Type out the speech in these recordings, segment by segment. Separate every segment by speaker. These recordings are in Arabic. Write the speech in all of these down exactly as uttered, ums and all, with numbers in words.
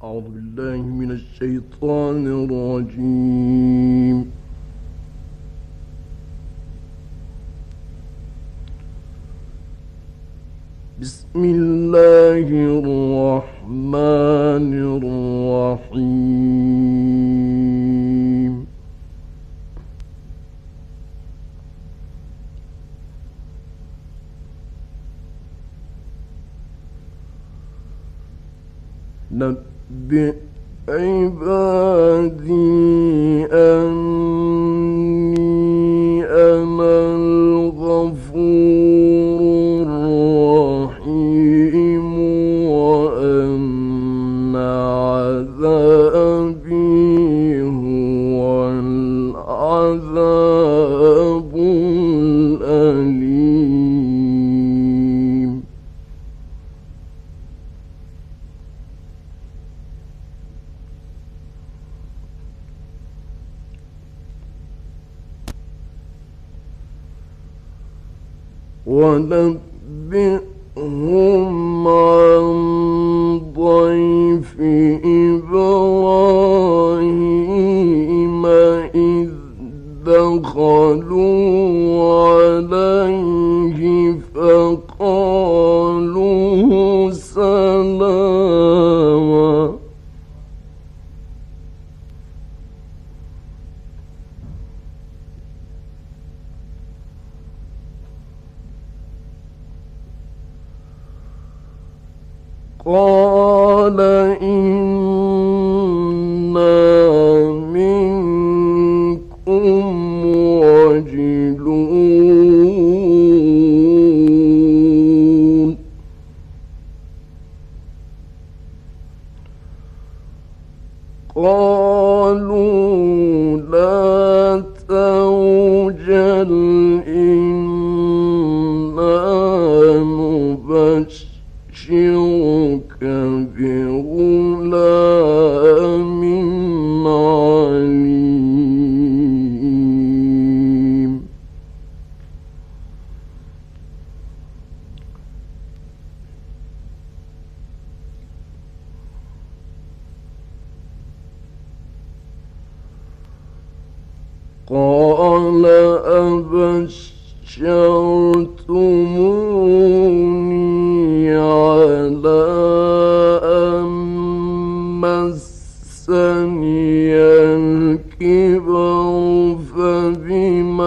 Speaker 1: أعوذ بالله من الشيطان الرجيم. بسم الله الرحمن الرحيم. نبئ عبادي أني أنا الغفور الرحيم وأن عذابي هو العذاب الأليم. ونبئهم عن ضيف إبراهيم إذ دخلوا عليه فقالوا سلاما. قال إنا منكم وجلون. قالوا لا توجل إنا نبشرك بغلام عليم. قال أبشرتموني على أن مسني الكبر فبم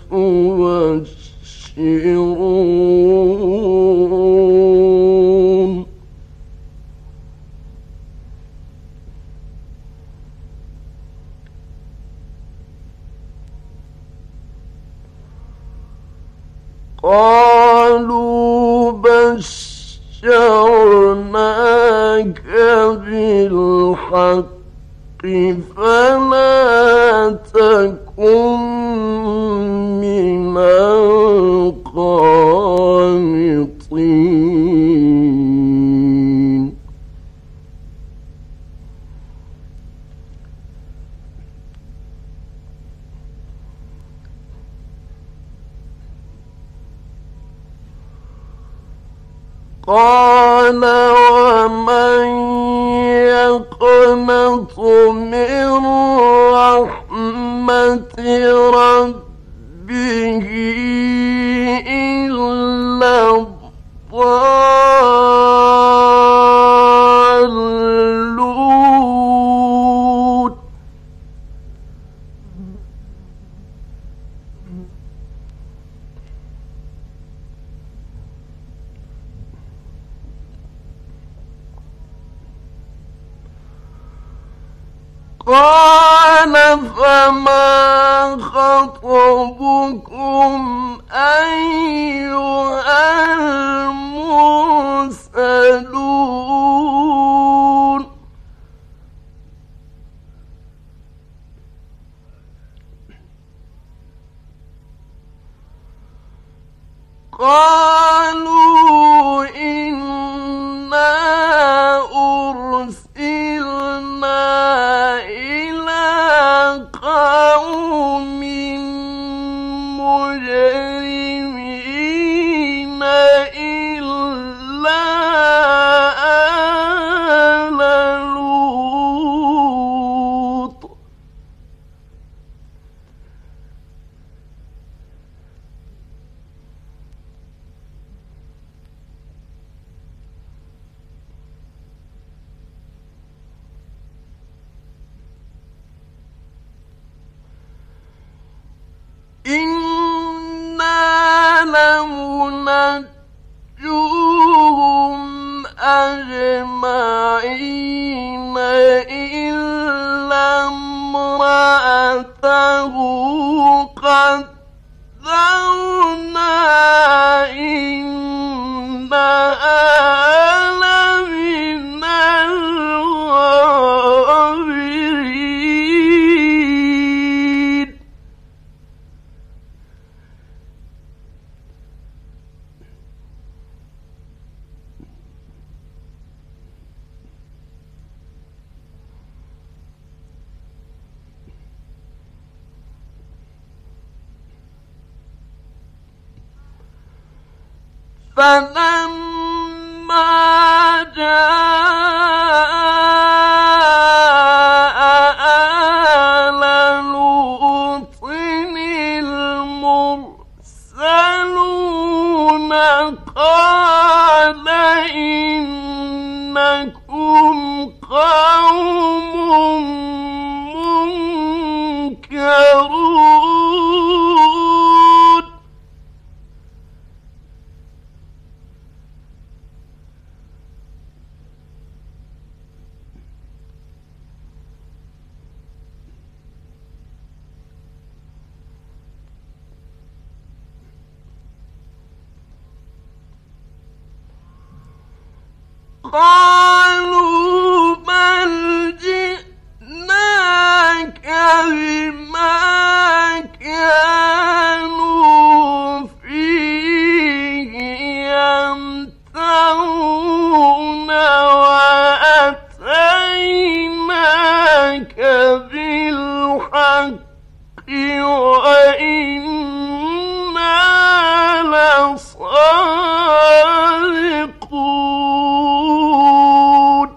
Speaker 1: تبشرون. قالوا بشرناك بالحق فلا تكن من القانطين. قال ومن يقنط من رحمة ربه إلا الضالون. قال فما خطبكم أيها المرسلون. قالوا إنا أرسلنا إلى قوم مجرمين إلا إنا لمنجوهم أجمعين إلا امرأته قدرنا إنها لمن الغابرين. فلما جاء آل لوط المرسلون قال إنكم قوم منكرون. قالوا بل جئناك بما كانوا فيه يمترون وأتيناك بالحق وإنا لصادقون.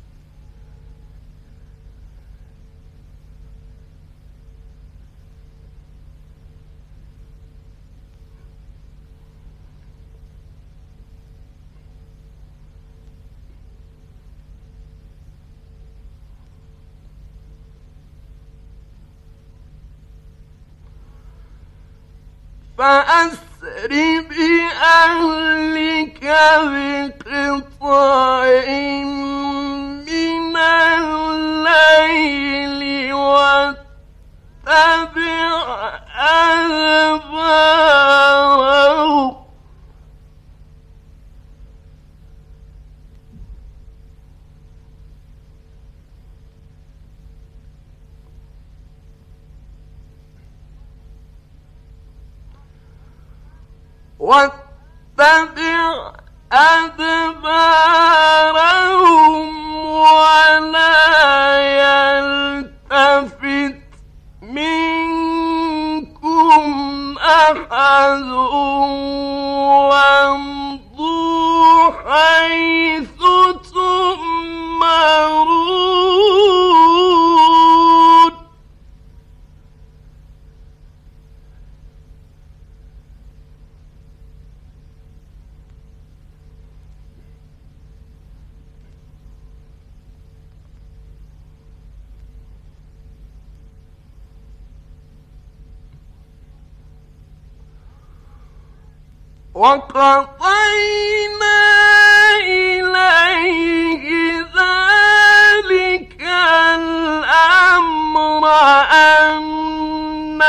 Speaker 1: فأسر بأهلك بقطع من الليل واتبع أدبارهم واتبع أدبارهم ولا يلتفت منكم أحد وامضوا حيث تؤمرون. وقضينا إليه ذلك الأمر أن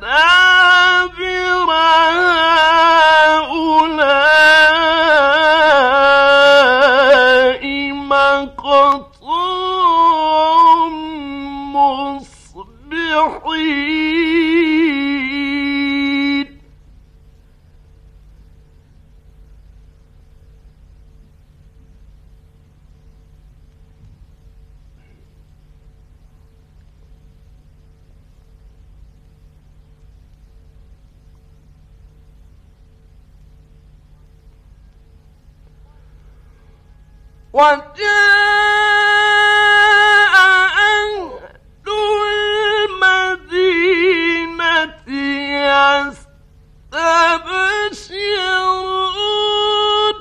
Speaker 1: دابر هؤلاء مقطوع مصبحين. وجاء أهل المدينة يستبشرون.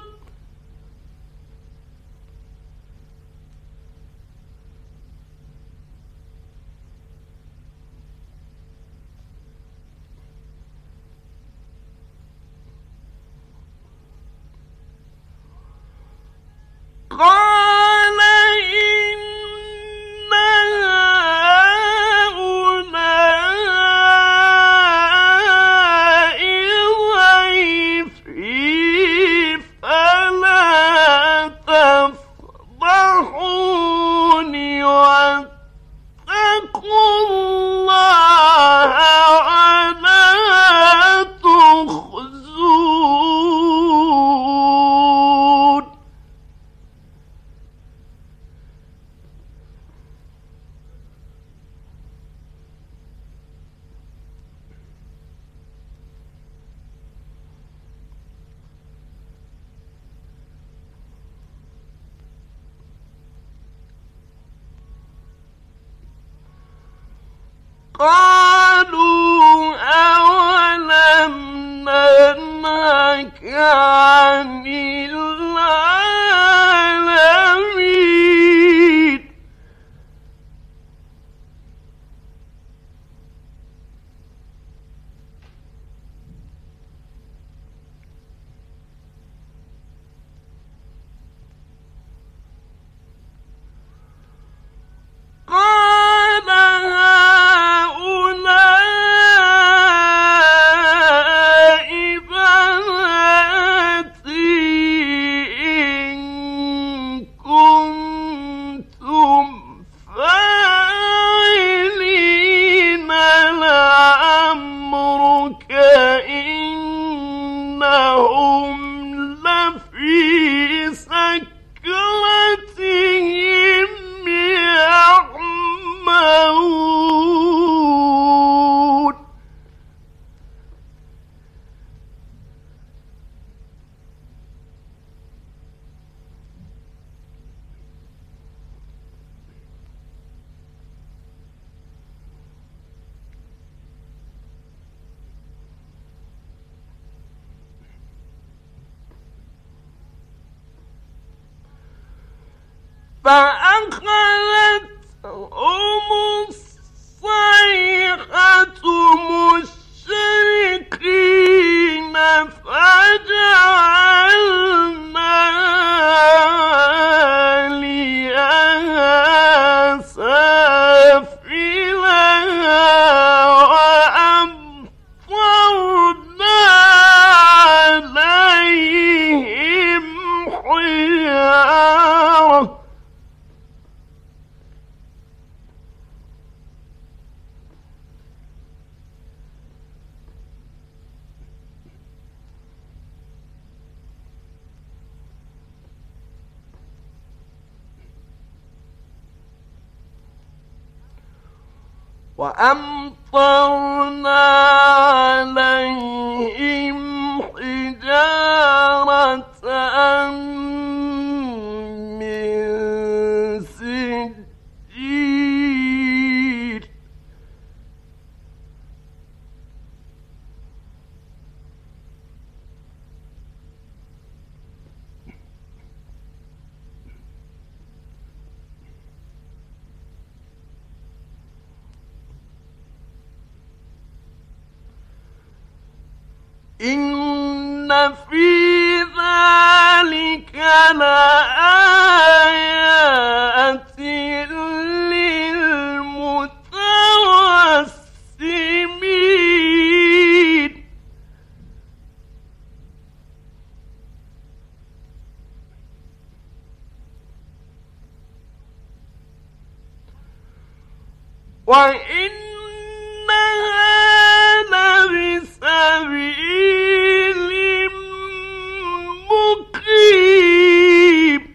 Speaker 1: قالوا أولم ننهك عن العالمين قال هؤلاء بناتي إن كنتم فاعلين لعمرك إنهم لفي سكرتهم يعمهون فأخذتهم الصيحة مشرقين فجعلنا عاليها سافلها وأمطرنا عليهم حجارة وأمطرنا عليهم حجارة من سجيل إن في ذلك لآيات للمتوسمين وإنها لبسبيل مقيم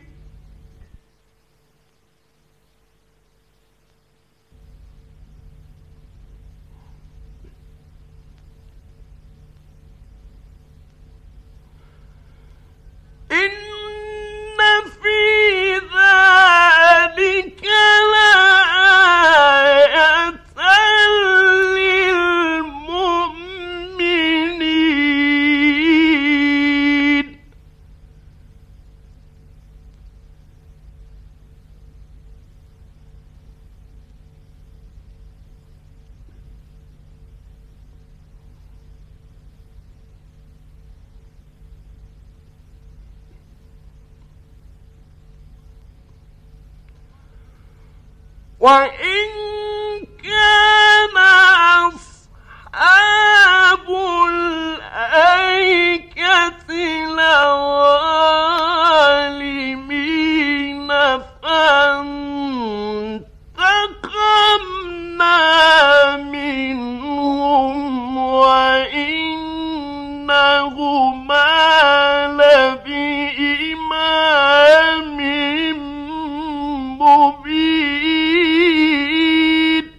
Speaker 1: إن في ذلك لآية للمؤمنين وإن كان أصحاب الأيكة لظالمين فانتقمنا منهم وإنهما لبإمام مبين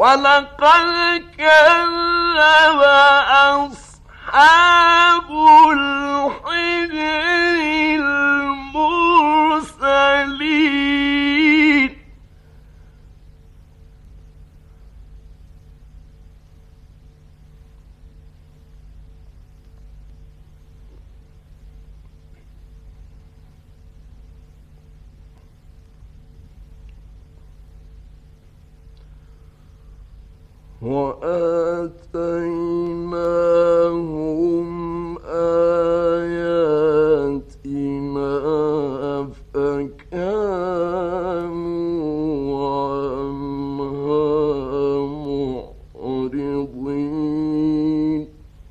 Speaker 1: وَلَقَدْ كَذَّبَ أَصْحَابُ الْحِجْرِ الْمُرْسَلِينَ وَآتَيْنَاهُمْ آيَاتِنَا فَكَانُوا عَنْهَا مُعْرِضِينَ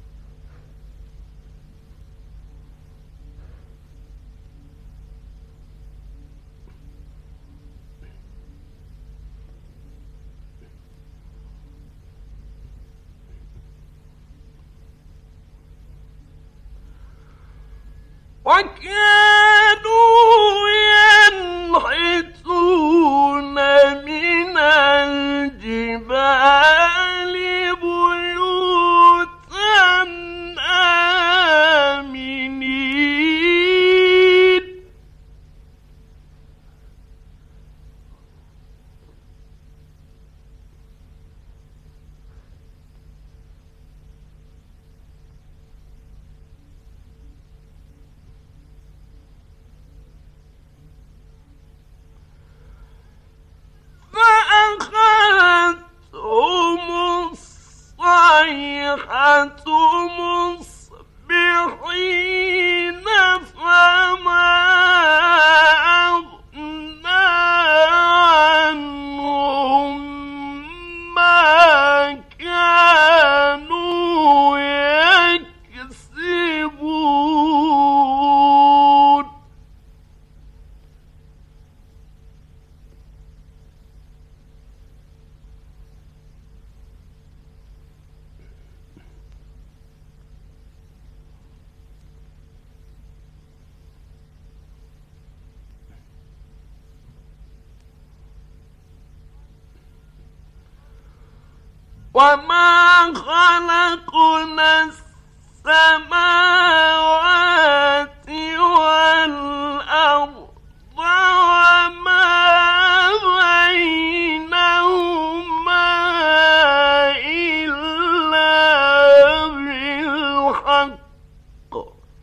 Speaker 1: وَكَانُوا يَنْحِتُونَ مِنَ الْجِبَالِ بُيُوتًا آمِنِينَ فَأَخَذَتْهُمُ الصَّيْحَةُ مُصْبِحِينَ فَمَا أَغْنَىٰ عَنْهُم مَّا كَانُوا يَكْسِبُونَ وَمَا خَلَقْنَا السَّمَاوَاتِ وَالْأَرْضَ وَمَا بَيْنَهُمَا إِلَّا بِالْحَقِّ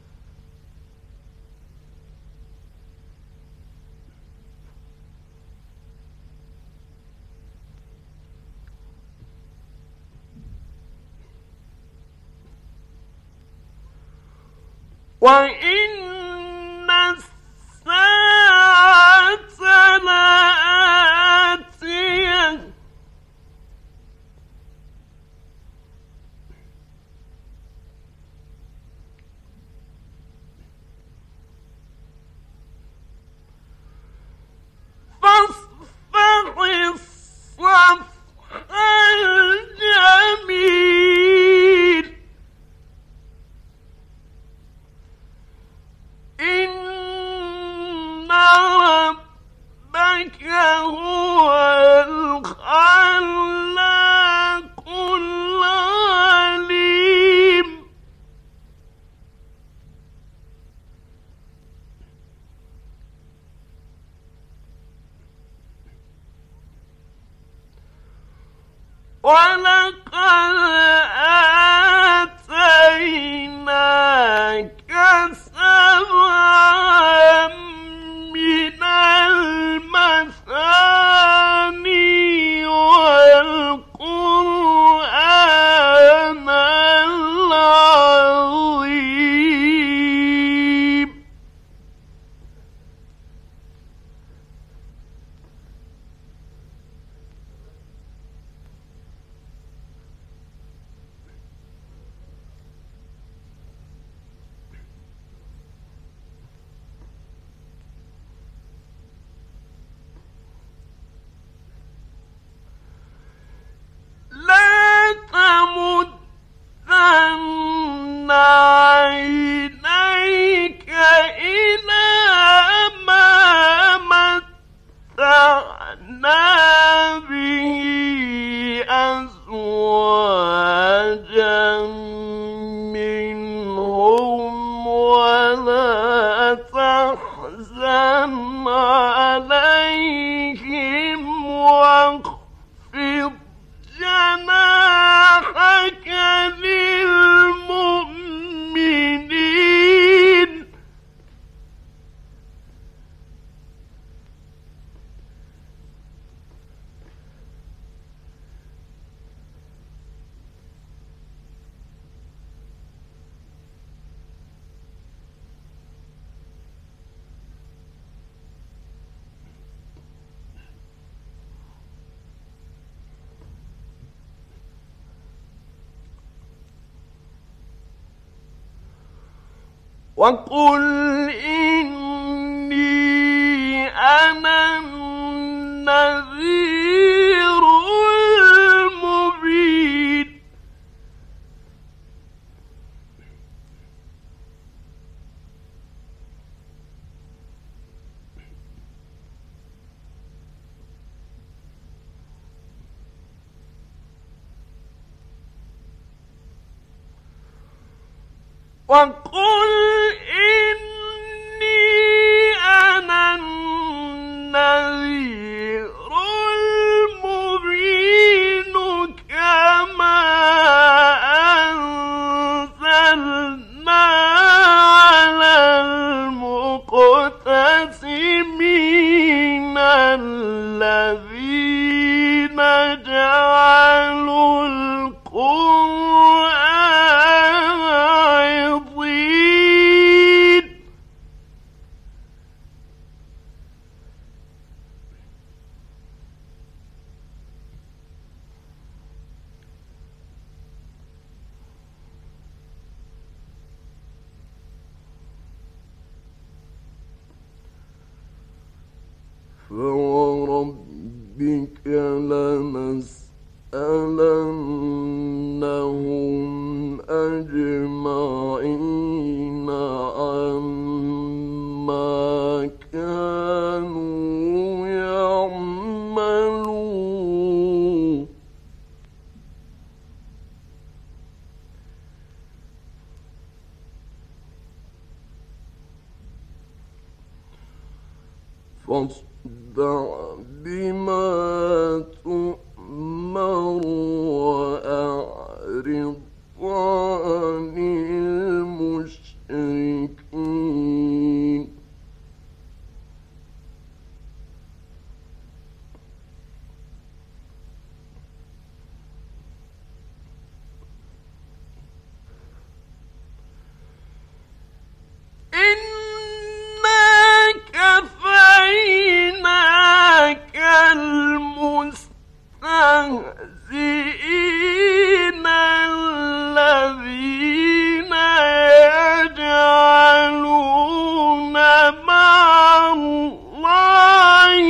Speaker 1: وَإِنَّ السَّاعَةَ لَآتِيَةٌ فَاصْفَحِ الصَّفْحَ الْجَمِيلَ إِنَّ رَبَّكَ هُوَ الْخَلَّاقُ الْعَلِيمُ وَلَقَدْ آتَيْنَاكَ سَبْعًا مِّنَ الْمَثَانِي وَالْقُرْآنَ الْعَظِيمَ وقل إني أنا النذير المبين وقل إني أنا النذير المبين كما أنزلنا على المقتسمين الذين جعلوا القرآن عضين فوربك لنسألنهم أجمعين عما كانوا يعملون فاصدع بما تؤمر وأعرض عن المشركين المستهزئين الذين يجعلون مع الله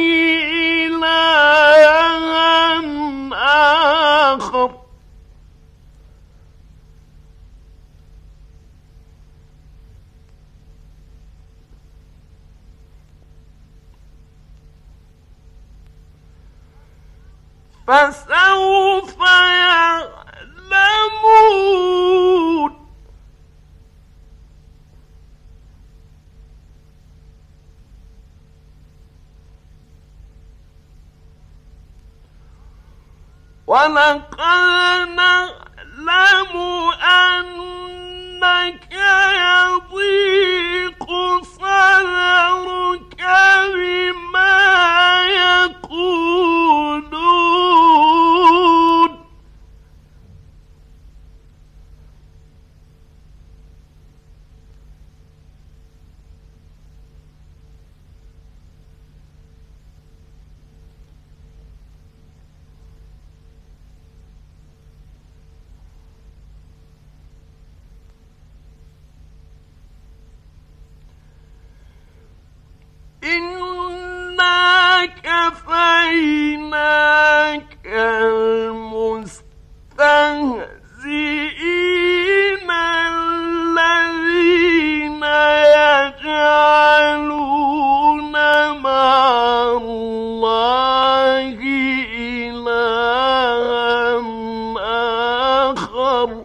Speaker 1: إلها آخر فسوف يعلمون ولقد نعلم أنك يضيق صدرك بما يقولون إنا كفيناك المستهزئين الذين يجعلون مع الله إلها آخر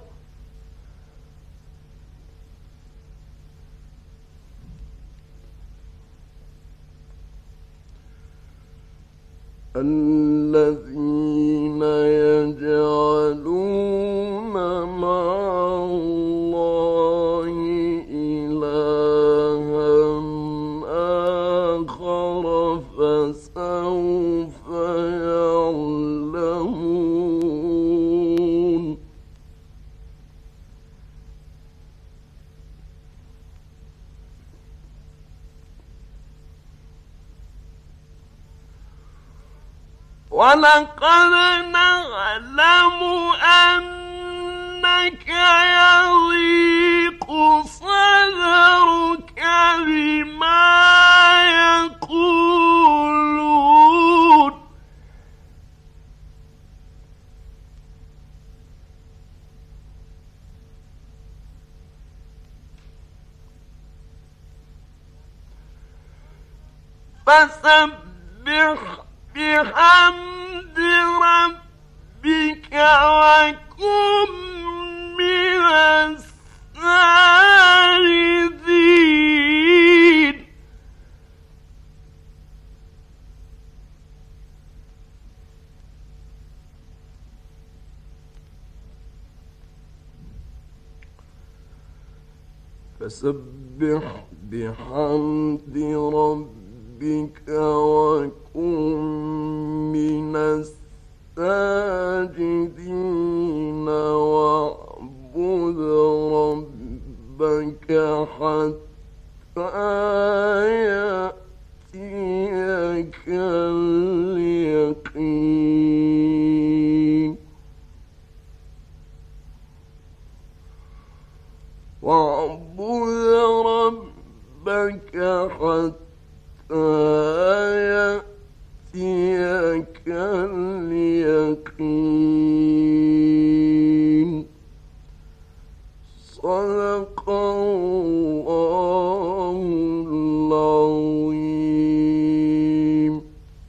Speaker 1: الذين يجعلون مع الله إلها آخر فسوف يعلمون ولقد نعلم أنك يضيق صدرك فسبح بحمد ربك وكن من الساجدين. فسبح بحمد ربك وكن من الساجدين واعبد ربك حتى يأتيك اليقين. واعبد ربك حتى يأتيك اليقين.